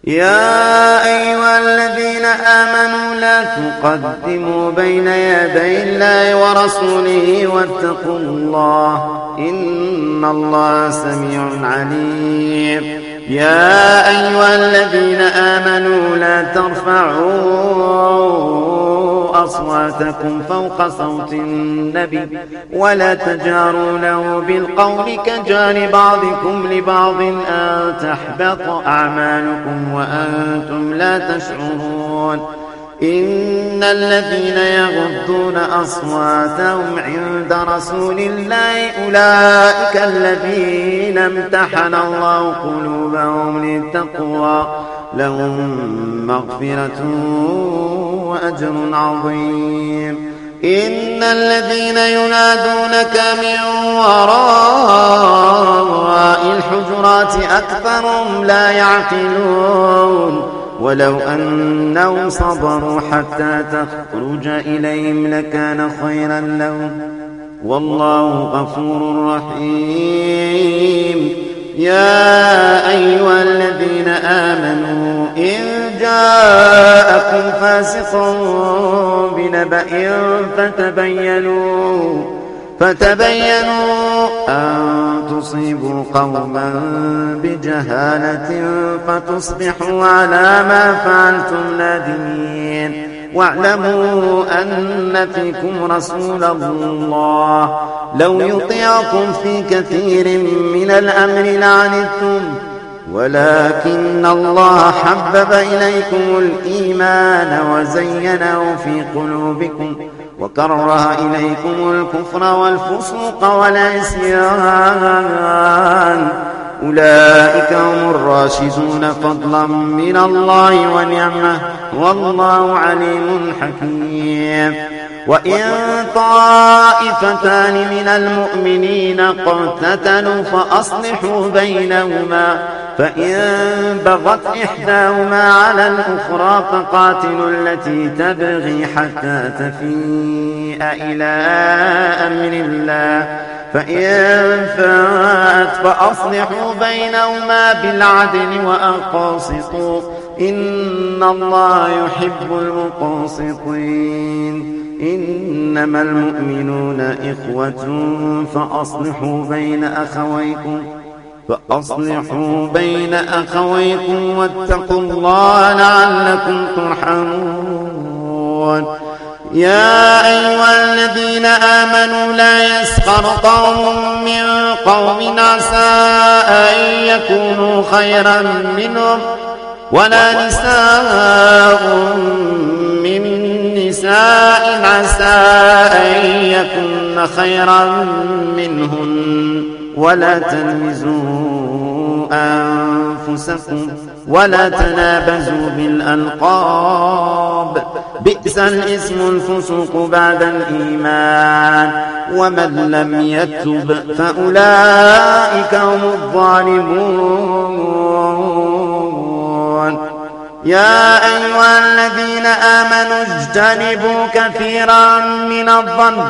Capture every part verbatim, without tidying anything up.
يا أيها الذين آمنوا لا تقدموا بين يدي الله ورسوله واتقوا الله إن الله سميع عليم. يا أيها الذين آمنوا لا ترفعوا أصواتكم فوق صوت النبي ولا تجاروا له بالقول كجار بعضكم لبعض أن تحبط أعمالكم وأنتم لا تشعرون. إن الذين يغضون أصواتهم عند رسول الله أولئك الذين امتحن الله قلوبهم للتقوى لهم مغفرة وأجر عظيم. إن الذين ينادونك من وراء الحجرات أكثرهم لا يعقلون ولو أنهم صبروا حتى تخرج إليهم لكان خيرا لهم والله غفور رحيم. يا أيها الذين آمنوا إن جاءكم فاسق بنبأ فتبينوا فتبينوا أن تصيبوا قوما بجهالة فتصبحوا على ما فعلتم نادمين. واعلموا أن فيكم رسول الله لو يطيعكم في كثير من الأمر لعنتم ولكن الله حبب إليكم الإيمان وزينه في قلوبكم وكره إليكم الكفر والفسوق والعصيان أولئك هم الراشدون فضلا من الله ونعمه والله عليم حكيم. وإن طائفتان من المؤمنين اقتتلوا فأصلحوا بينهما فإن بغت إحداهما على الأخرى فقاتلوا التي تبغي حتى تفيء إلى أمر الله فإن فاءت فأصلحوا بينهما بالعدل وأقسطوا إن الله يحب المقسطين. إنما المؤمنون إخوة فأصلحوا بين أخويكم فأصلحوا بين أخويكم واتقوا الله لعلكم ترحمون. يا أيها الذين آمنوا لا يسخر قوم من قوم عسى أن يكونوا خيرا منهم ولا نساء من نساء عسى أن يكون خيرا منهن ولا تلمزوا أنفسكم ولا تنابزوا بالألقاب بئس الاسم الفسوق بعد الإيمان ومن لم يتب فأولئك هم الظالمون. يا أيها الذين آمنوا اجتنبوا كثيرا من الظن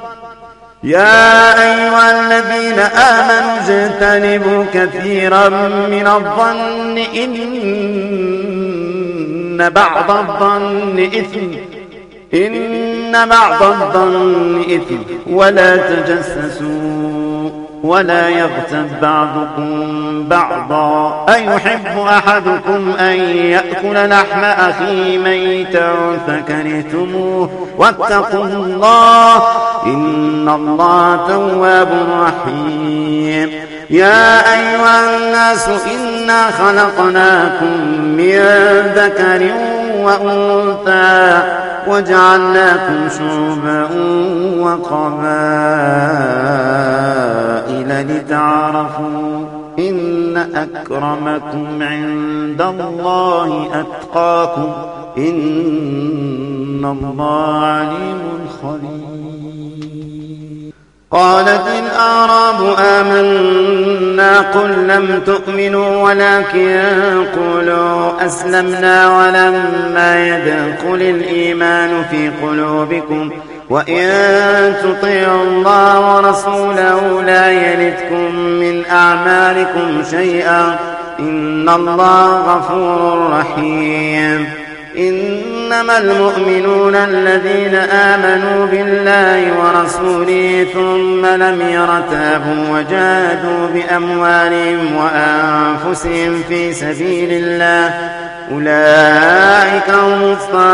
يا أيها الذين آمنوا اجتنبوا كثيرا من الظن إن بعض الظن إثم إن بعض الظن إثم ولا تجسسوا ولا يغتب بعضكم بعضا أيحب أحدكم أن يأكل لحم أخيه ميتا فكرهتموه واتقوا الله إن الله تواب رحيم. يا أيها الناس إنا خلقناكم من ذكر وأنثى وجعلناكم شعوبا وقبائل لتعارفوا إن أكرمكم عند الله أتقاكم إن الله عليم خبير. قالت الأعراب آمنا قل لم تؤمنوا ولكن قولوا أسلمنا ولما يدخل الإيمان في قلوبكم وإن تطيعوا الله ورسوله لا يلتكم من أعمالكم شيئا إن الله غفور رحيم. إنما المؤمنون الذين آمنوا بالله ورسوله ثم لم يرتابوا وجاهدوا بأموالهم وأنفسهم في سبيل الله أولئك هم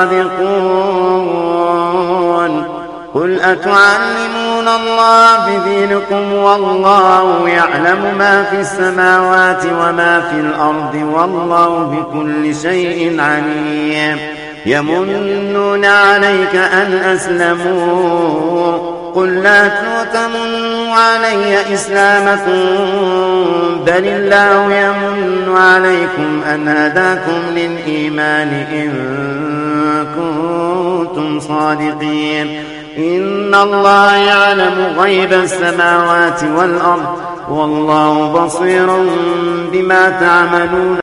الصادقون. قل أتعلمون الله بدينكم والله يعلم ما في السماوات وما في الأرض والله بكل شيء عليم. يمنون عليك أن أسلموا قل لا تمنوا علي إسلامكم بل الله يمن عليكم أن هداكم للإيمان إن كنتم صادقين. إن الله يعلم غيب السماوات والأرض والله بصير بما تعملون.